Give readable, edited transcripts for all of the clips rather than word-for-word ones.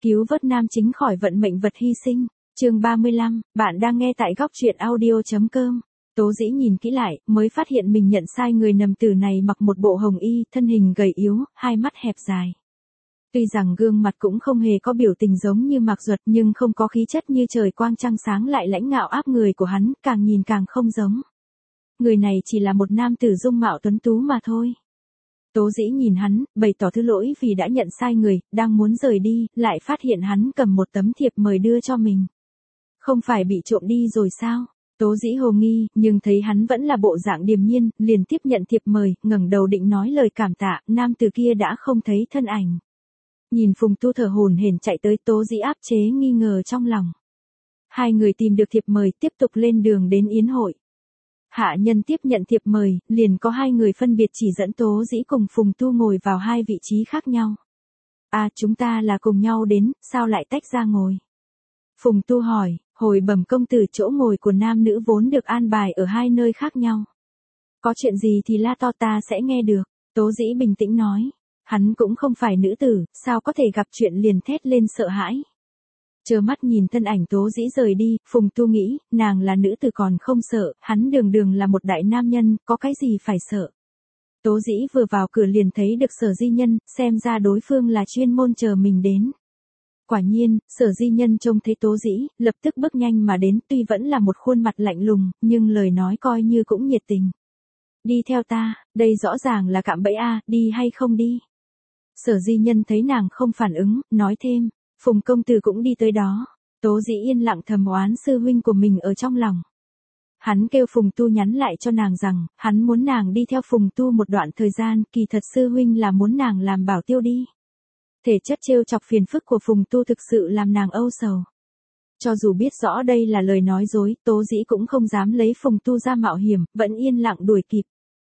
Cứu vớt nam chính khỏi vận mệnh vật hy sinh. Chương 35, bạn đang nghe tại góc truyện audio.com. Tố Dĩ nhìn kỹ lại, mới phát hiện mình nhận sai người. Nằm tử này mặc một bộ hồng y, thân hình gầy yếu, hai mắt hẹp dài. Tuy rằng gương mặt cũng không hề có biểu tình giống như Mạc Duật, nhưng không có khí chất như trời quang trăng sáng lại lãnh ngạo áp người của hắn, càng nhìn càng không giống. Người này chỉ là một nam tử dung mạo tuấn tú mà thôi. Tố Dĩ nhìn hắn, bày tỏ thứ lỗi vì đã nhận sai người, đang muốn rời đi, lại phát hiện hắn cầm một tấm thiệp mời đưa cho mình. Không phải bị trộm đi rồi sao? Tố Dĩ hồ nghi, nhưng thấy hắn vẫn là bộ dạng điềm nhiên, liền tiếp nhận thiệp mời, ngẩng đầu định nói lời cảm tạ, nam tử kia đã không thấy thân ảnh. Nhìn Phùng Tu thở hổn hển chạy tới, Tố Dĩ áp chế nghi ngờ trong lòng. Hai người tìm được thiệp mời, tiếp tục lên đường đến yến hội. Hạ nhân tiếp nhận thiệp mời, liền có hai người phân biệt chỉ dẫn Tố Dĩ cùng Phùng Tu ngồi vào hai vị trí khác nhau. À, chúng ta là cùng nhau đến, sao lại tách ra ngồi? Phùng Tu hỏi, hồi bẩm công tử, chỗ ngồi của nam nữ vốn được an bài ở hai nơi khác nhau. Có chuyện gì thì la to ta sẽ nghe được, Tố Dĩ bình tĩnh nói. Hắn cũng không phải nữ tử, sao có thể gặp chuyện liền thét lên sợ hãi. Trơ mắt nhìn thân ảnh Tố Dĩ rời đi, Phùng Tu nghĩ, nàng là nữ tử còn không sợ, hắn đường đường là một đại nam nhân, có cái gì phải sợ. Tố Dĩ vừa vào cửa liền thấy được Sở Di Nhân, xem ra đối phương là chuyên môn chờ mình đến. Quả nhiên, Sở Di Nhân trông thấy Tố Dĩ, lập tức bước nhanh mà đến, tuy vẫn là một khuôn mặt lạnh lùng, nhưng lời nói coi như cũng nhiệt tình. Đi theo ta, đây rõ ràng là cạm bẫy a, đi hay không đi. Sở Di Nhân thấy nàng không phản ứng, nói thêm, Phùng công tử cũng đi tới đó. Tố Dĩ yên lặng thầm oán sư huynh của mình ở trong lòng. Hắn kêu Phùng Tu nhắn lại cho nàng rằng, hắn muốn nàng đi theo Phùng Tu một đoạn thời gian, kỳ thật sư huynh là muốn nàng làm bảo tiêu đi. Thể chất trêu chọc phiền phức của Phùng Tu thực sự làm nàng âu sầu. Cho dù biết rõ đây là lời nói dối, Tố Dĩ cũng không dám lấy Phùng Tu ra mạo hiểm, vẫn yên lặng đuổi kịp.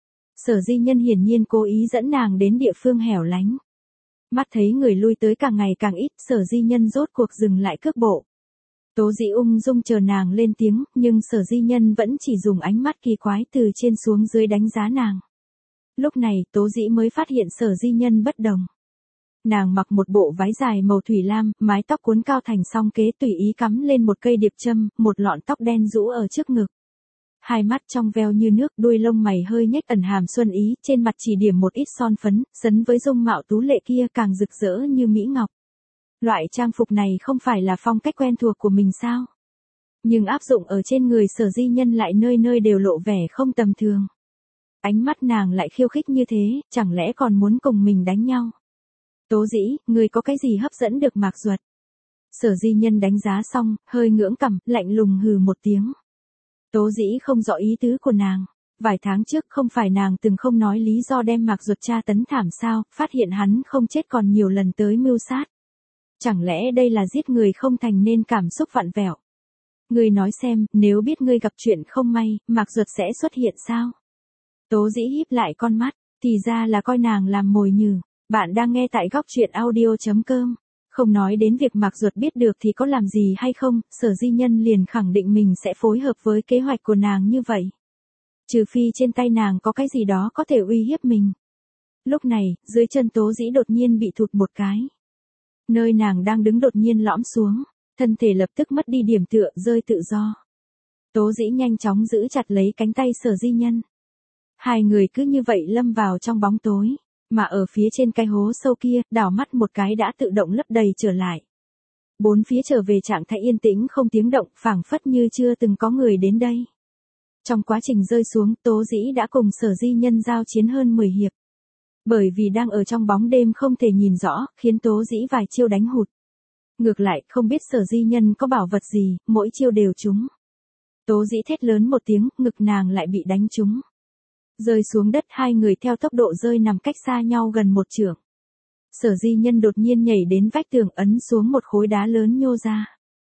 Sở Di Nhân hiển nhiên cố ý dẫn nàng đến địa phương hẻo lánh. Mắt thấy người lui tới càng ngày càng ít, Sở Di Nhân rốt cuộc dừng lại cước bộ. Tố Dĩ ung dung chờ nàng lên tiếng, nhưng Sở Di Nhân vẫn chỉ dùng ánh mắt kỳ quái từ trên xuống dưới đánh giá nàng. Lúc này, Tố Dĩ mới phát hiện Sở Di Nhân bất đồng. Nàng mặc một bộ váy dài màu thủy lam, mái tóc cuốn cao thành song kế, tùy ý cắm lên một cây điệp châm, một lọn tóc đen rũ ở trước ngực. Hai mắt trong veo như nước, đuôi lông mày hơi nhếch ẩn hàm xuân ý, trên mặt chỉ điểm một ít son phấn, sấn với dung mạo tú lệ kia càng rực rỡ như mỹ ngọc. Loại trang phục này không phải là phong cách quen thuộc của mình sao? Nhưng áp dụng ở trên người Sở Di Nhân lại nơi nơi đều lộ vẻ không tầm thường. Ánh mắt nàng lại khiêu khích như thế, chẳng lẽ còn muốn cùng mình đánh nhau? Tố Dĩ, người có cái gì hấp dẫn được Mạc Duật? Sở Di Nhân đánh giá xong, hơi ngưỡng cằm, lạnh lùng hừ một tiếng. Tố Dĩ không rõ ý tứ của nàng. Vài tháng trước không phải nàng từng không nói lý do đem Mạc Duật tra tấn thảm sao, phát hiện hắn không chết còn nhiều lần tới mưu sát. Chẳng lẽ đây là giết người không thành nên cảm xúc vặn vẹo? Ngươi nói xem, nếu biết ngươi gặp chuyện không may, Mạc Duật sẽ xuất hiện sao? Tố Dĩ híp lại con mắt, thì ra là coi nàng làm mồi nhử. Bạn đang nghe tại góc truyện audio.com. Không nói đến việc Mạc Duật biết được thì có làm gì hay không, Sở Di Nhân liền khẳng định mình sẽ phối hợp với kế hoạch của nàng như vậy. Trừ phi trên tay nàng có cái gì đó có thể uy hiếp mình. Lúc này, dưới chân Tố Dĩ đột nhiên bị thụt một cái. Nơi nàng đang đứng đột nhiên lõm xuống, thân thể lập tức mất đi điểm tựa, rơi tự do. Tố Dĩ nhanh chóng giữ chặt lấy cánh tay Sở Di Nhân. Hai người cứ như vậy lâm vào trong bóng tối. Mà ở phía trên cái hố sâu kia, đảo mắt một cái đã tự động lấp đầy trở lại. Bốn phía trở về trạng thái yên tĩnh không tiếng động, phảng phất như chưa từng có người đến đây. Trong quá trình rơi xuống, Tố Dĩ đã cùng Sở Di Nhân giao chiến hơn 10 hiệp. Bởi vì đang ở trong bóng đêm không thể nhìn rõ, khiến Tố Dĩ vài chiêu đánh hụt. Ngược lại, không biết Sở Di Nhân có bảo vật gì, mỗi chiêu đều trúng. Tố Dĩ thét lớn một tiếng, ngực nàng lại bị đánh trúng. Rơi xuống đất, hai người theo tốc độ rơi nằm cách xa nhau gần một trượng. Sở Di Nhân đột nhiên nhảy đến vách tường, ấn xuống một khối đá lớn nhô ra.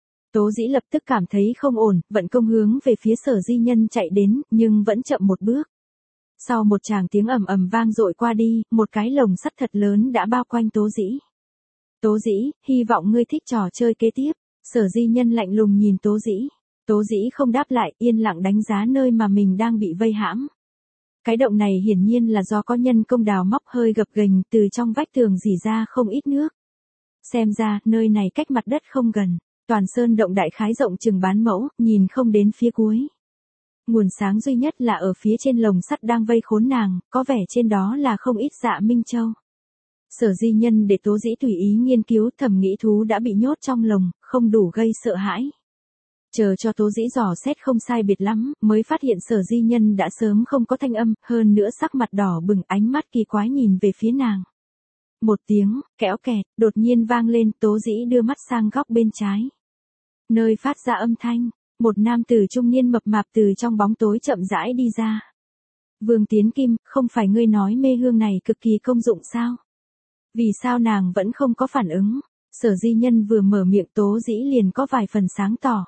Tố Dĩ lập tức cảm thấy không ổn, vận công hướng về phía Sở Di Nhân chạy đến, nhưng vẫn chậm một bước. Sau một tràng tiếng ầm ầm vang dội qua đi, một cái lồng sắt thật lớn đã bao quanh Tố Dĩ. Tố Dĩ, hy vọng ngươi thích trò chơi kế tiếp. Sở Di Nhân lạnh lùng nhìn Tố Dĩ. Tố Dĩ không đáp lại, yên lặng đánh giá nơi mà mình đang bị vây hãm. Cái động này hiển nhiên là do có nhân công đào móc hơi gập ghềnh, từ trong vách tường rỉ ra không ít nước. Xem ra, nơi này cách mặt đất không gần. Toàn sơn động đại khái rộng chừng bán mẫu, nhìn không đến phía cuối. Nguồn sáng duy nhất là ở phía trên lồng sắt đang vây khốn nàng, có vẻ trên đó là không ít dạ minh châu. Sở Di Nhân để Tố Dĩ tùy ý nghiên cứu, thầm nghĩ thú đã bị nhốt trong lồng, không đủ gây sợ hãi. Chờ cho Tố Dĩ dò xét không sai biệt lắm, mới phát hiện Sở Di Nhân đã sớm không có thanh âm, hơn nữa sắc mặt đỏ bừng, ánh mắt kỳ quái nhìn về phía nàng. Một tiếng, kẽo kẹt, đột nhiên vang lên, Tố Dĩ đưa mắt sang góc bên trái. Nơi phát ra âm thanh, một nam tử trung niên mập mạp từ trong bóng tối chậm rãi đi ra. Vương Tiến Kim, không phải ngươi nói mê hương này cực kỳ công dụng sao? Vì sao nàng vẫn không có phản ứng? Sở Di Nhân vừa mở miệng Tố Dĩ liền có vài phần sáng tỏ.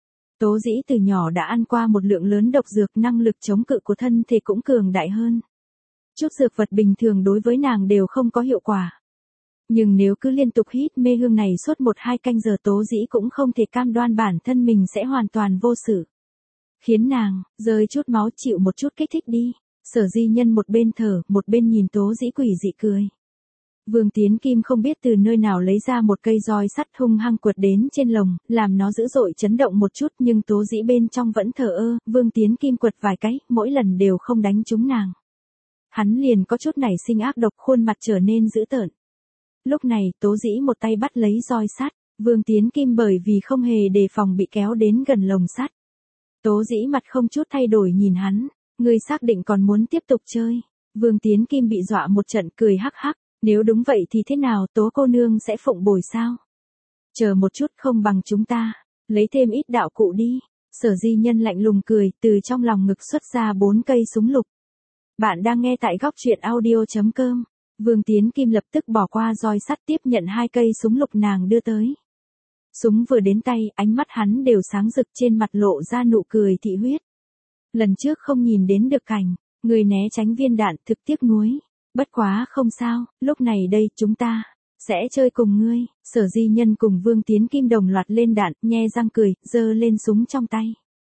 Tố Dĩ từ nhỏ đã ăn qua một lượng lớn độc dược, năng lực chống cự của thân thể cũng cường đại hơn. Chút dược vật bình thường đối với nàng đều không có hiệu quả. Nhưng nếu cứ liên tục hít mê hương này suốt 1-2 canh giờ Tố Dĩ cũng không thể cam đoan bản thân mình sẽ hoàn toàn vô sự. Khiến nàng, rơi chút máu chịu một chút kích thích đi. Sở Di Nhân một bên thở, một bên nhìn Tố Dĩ quỷ dị cười. Vương Tiến Kim không biết từ nơi nào lấy ra một cây roi sắt hung hăng quật đến trên lồng, làm nó dữ dội chấn động một chút nhưng Tố Dĩ bên trong vẫn thờ ơ, Vương Tiến Kim quật vài cái, mỗi lần đều không đánh trúng nàng. Hắn liền có chút nảy sinh ác độc, khuôn mặt trở nên dữ tợn. Lúc này, Tố Dĩ một tay bắt lấy roi sắt, Vương Tiến Kim bởi vì không hề đề phòng bị kéo đến gần lồng sắt. Tố Dĩ mặt không chút thay đổi nhìn hắn, ngươi xác định còn muốn tiếp tục chơi. Vương Tiến Kim bị dọa một trận cười hắc hắc, nếu đúng vậy thì thế nào, Tố cô nương sẽ phụng bồi sao? Chờ một chút, không bằng chúng ta, lấy thêm ít đạo cụ đi. Sở Di Nhân lạnh lùng cười, từ trong lòng ngực xuất ra 4 cây súng lục. Bạn đang nghe tại góc truyện audio.com. Vương Tiến Kim lập tức bỏ qua roi sắt tiếp nhận 2 cây súng lục nàng đưa tới. Súng vừa đến tay, ánh mắt hắn đều sáng rực, trên mặt lộ ra nụ cười thị huyết. Lần trước không nhìn đến được cảnh, người né tránh viên đạn, thực tiếc nuối. Bất quá không sao, lúc này đây chúng ta sẽ chơi cùng ngươi. Sở Di Nhân cùng Vương Tiến Kim đồng loạt lên đạn, nhe răng cười, giơ lên súng trong tay.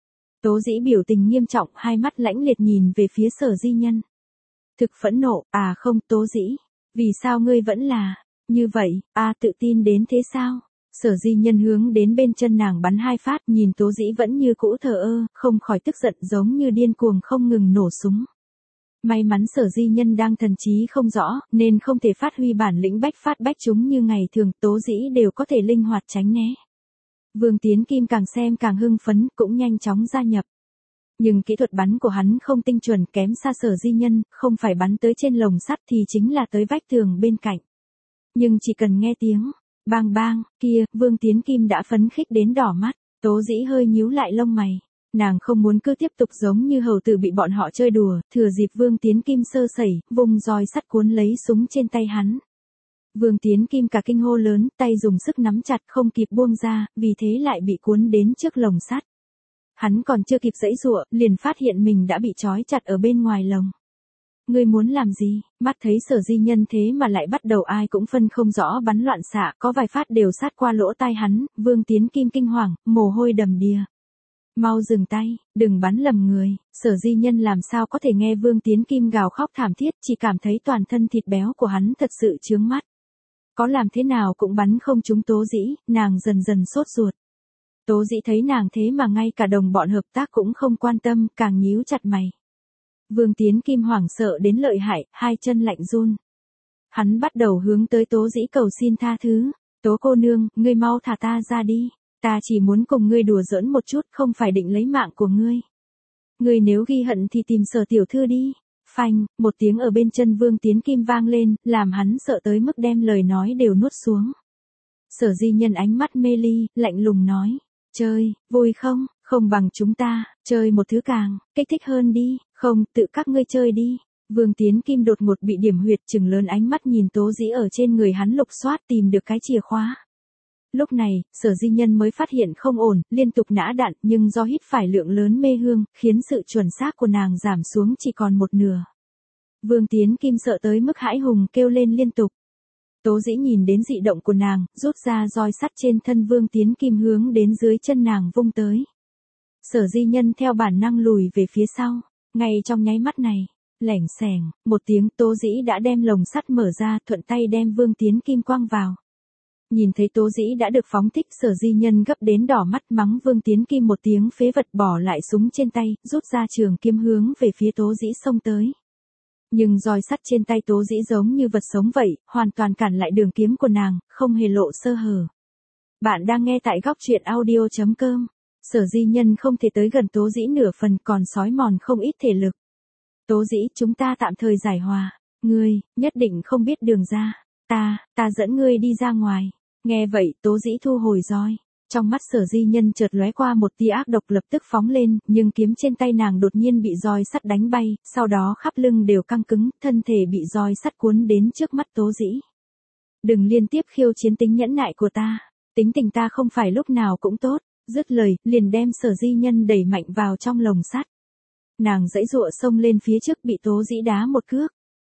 Tố Dĩ biểu tình nghiêm trọng, hai mắt lãnh liệt nhìn về phía Sở Di Nhân. Thực phẫn nộ, à không, Tố Dĩ, vì sao ngươi vẫn là như vậy, tự tin đến thế sao? Sở Di Nhân hướng đến bên chân nàng bắn 2 phát, nhìn Tố Dĩ vẫn như cũ thờ ơ, không khỏi tức giận giống như điên cuồng không ngừng nổ súng. May mắn Sở Di Nhân đang thần trí không rõ, nên không thể phát huy bản lĩnh bách phát bách trúng như ngày thường, Tố Dĩ đều có thể linh hoạt tránh né. Vương Tiến Kim càng xem càng hưng phấn, cũng nhanh chóng gia nhập. Nhưng kỹ thuật bắn của hắn không tinh chuẩn, kém xa Sở Di Nhân, không phải bắn tới trên lồng sắt thì chính là tới vách tường bên cạnh. Nhưng chỉ cần nghe tiếng bang bang kia, Vương Tiến Kim đã phấn khích đến đỏ mắt. Tố Dĩ hơi nhíu lại lông mày. Nàng không muốn cứ tiếp tục giống như hầu tử bị bọn họ chơi đùa, thừa dịp Vương Tiến Kim sơ sẩy, vùng roi sắt cuốn lấy súng trên tay hắn. Vương Tiến Kim cả kinh hô lớn, tay dùng sức nắm chặt không kịp buông ra, vì thế lại bị cuốn đến trước lồng sắt. Hắn còn chưa kịp giãy giụa, liền phát hiện mình đã bị trói chặt ở bên ngoài lồng. Ngươi muốn làm gì? Mắt thấy Sở Di Nhân thế mà lại bắt đầu ai cũng phân không rõ bắn loạn xạ, có vài phát đều sát qua lỗ tai hắn, Vương Tiến Kim kinh hoàng, mồ hôi đầm đìa. Mau dừng tay, đừng bắn lầm người. Sở Di Nhân làm sao có thể nghe Vương Tiến Kim gào khóc thảm thiết, chỉ cảm thấy toàn thân thịt béo của hắn thật sự chướng mắt. Có làm thế nào cũng bắn không trúng Tố Dĩ, nàng dần dần sốt ruột. Tố Dĩ thấy nàng thế mà ngay cả đồng bọn hợp tác cũng không quan tâm, càng nhíu chặt mày. Vương Tiến Kim hoảng sợ đến lợi hại, hai chân lạnh run. Hắn bắt đầu hướng tới Tố Dĩ cầu xin tha thứ. Tố cô nương, ngươi mau thả ta ra đi. Ta chỉ muốn cùng ngươi đùa giỡn một chút, không phải định lấy mạng của ngươi. Ngươi nếu ghi hận thì tìm Sở tiểu thư đi. Phanh, một tiếng ở bên chân Vương Tiến Kim vang lên, làm hắn sợ tới mức đem lời nói đều nuốt xuống. Sở Di Nhân ánh mắt mê ly, lạnh lùng nói. Chơi, vui không? Không bằng chúng ta, chơi một thứ càng kích thích hơn đi. Không, tự các ngươi chơi đi. Vương Tiến Kim đột ngột bị điểm huyệt, trừng lớn ánh mắt nhìn Tố Dĩ ở trên người hắn lục soát tìm được cái chìa khóa. Lúc này, Sở Di Nhân mới phát hiện không ổn, liên tục nã đạn, nhưng do hít phải lượng lớn mê hương, khiến sự chuẩn xác của nàng giảm xuống chỉ còn một nửa. Vương Tiến Kim sợ tới mức hãi hùng kêu lên liên tục. Tố Dĩ nhìn đến dị động của nàng, rút ra roi sắt trên thân Vương Tiến Kim hướng đến dưới chân nàng vung tới. Sở Di Nhân theo bản năng lùi về phía sau, ngay trong nháy mắt này, lẻng xẻng, một tiếng Tố Dĩ đã đem lồng sắt mở ra, thuận tay đem Vương Tiến Kim quăng vào. Nhìn thấy Tố Dĩ đã được phóng thích, Sở Di Nhân gấp đến đỏ mắt, mắng Vương Tiến Kim một tiếng phế vật, bỏ lại súng trên tay, rút ra trường kiếm hướng về phía Tố Dĩ xông tới. Nhưng roi sắt trên tay Tố Dĩ giống như vật sống vậy, hoàn toàn cản lại đường kiếm của nàng, không hề lộ sơ hở. Bạn đang nghe tại góc truyện audio.com. Sở Di Nhân không thể tới gần Tố Dĩ nửa phần, còn xói mòn không ít thể lực. Tố Dĩ, chúng ta tạm thời giải hòa. Ngươi, nhất định không biết đường ra. Ta dẫn ngươi đi ra ngoài. Nghe vậy, Tố Dĩ thu hồi roi. Trong mắt Sở Di Nhân chợt lóe qua một tia ác độc, lập tức phóng lên, nhưng kiếm trên tay nàng đột nhiên bị roi sắt đánh bay, sau đó khắp lưng đều căng cứng, thân thể bị roi sắt cuốn đến trước mắt Tố Dĩ. Đừng liên tiếp khiêu chiến tính nhẫn nại của ta. Tính tình ta không phải lúc nào cũng tốt. Dứt lời, liền đem Sở Di Nhân đẩy mạnh vào trong lồng sắt. Nàng giãy giụa xông lên phía trước, bị Tố Dĩ đá một cước.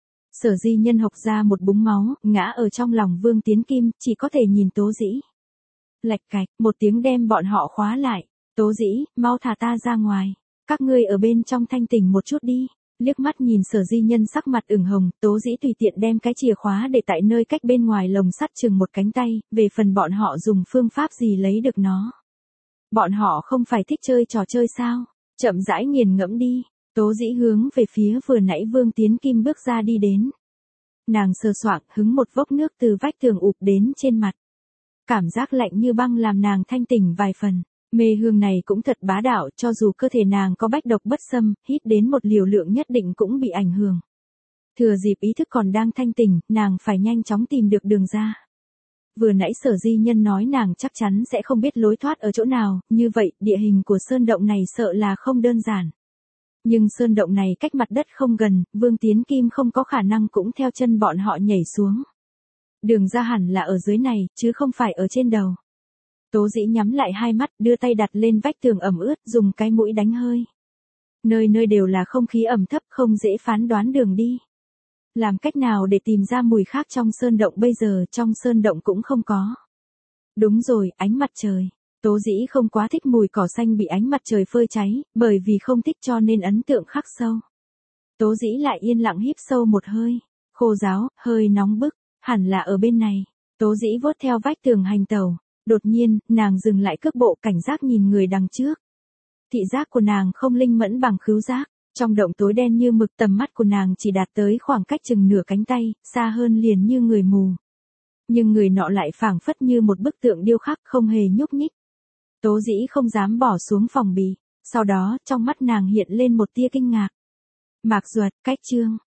Sở Di Nhân hộc ra một búng máu, ngã ở trong lòng Vương Tiến Kim, chỉ có thể nhìn Tố Dĩ. Lạch cạch, một tiếng đem bọn họ khóa lại. Tố Dĩ, mau thả ta ra ngoài. Các ngươi ở bên trong thanh tỉnh một chút đi. Liếc mắt nhìn Sở Di Nhân sắc mặt ửng hồng, Tố Dĩ tùy tiện đem cái chìa khóa để tại nơi cách bên ngoài lồng sắt chừng một cánh tay, về phần bọn họ dùng phương pháp gì lấy được nó. Bọn họ không phải thích chơi trò chơi sao? Chậm rãi nghiền ngẫm đi. Tố Dĩ hướng về phía vừa nãy Vương Tiến Kim bước ra đi đến. Nàng sờ soạng hứng một vốc nước từ vách tường ụp đến trên mặt. Cảm giác lạnh như băng làm nàng thanh tỉnh vài phần. Mê hương này cũng thật bá đạo, cho dù cơ thể nàng có bách độc bất xâm, hít đến một liều lượng nhất định cũng bị ảnh hưởng. Thừa dịp ý thức còn đang thanh tỉnh, nàng phải nhanh chóng tìm được đường ra. Vừa nãy Sở Di Nhân nói nàng chắc chắn sẽ không biết lối thoát ở chỗ nào, như vậy địa hình của sơn động này sợ là không đơn giản. Nhưng sơn động này cách mặt đất không gần, Vương Tiến Kim không có khả năng cũng theo chân bọn họ nhảy xuống. Đường ra hẳn là ở dưới này, chứ không phải ở trên đầu. Tố Dĩ nhắm lại hai mắt, đưa tay đặt lên vách tường ẩm ướt, dùng cái mũi đánh hơi. Nơi nơi đều là không khí ẩm thấp, không dễ phán đoán đường đi. Làm cách nào để tìm ra mùi khác trong sơn động, bây giờ trong sơn động cũng không có. Đúng rồi, ánh mặt trời. Tố Dĩ không quá thích mùi cỏ xanh bị ánh mặt trời phơi cháy, bởi vì không thích cho nên ấn tượng khắc sâu. Tố Dĩ lại yên lặng hít sâu một hơi. Khô ráo, hơi nóng bức, hẳn là ở bên này. Tố Dĩ vuốt theo vách tường hành tẩu. Đột nhiên, nàng dừng lại cước bộ, cảnh giác nhìn người đằng trước. Thị giác của nàng không linh mẫn bằng khứu giác. Trong động tối đen như mực, tầm mắt của nàng chỉ đạt tới khoảng cách chừng nửa cánh tay, xa hơn liền như người mù. Nhưng người nọ lại phảng phất như một bức tượng điêu khắc, không hề nhúc nhích. Tố Dĩ không dám bỏ xuống phòng bị. Sau đó, trong mắt nàng hiện lên một tia kinh ngạc. Mạc Duật, cách chương.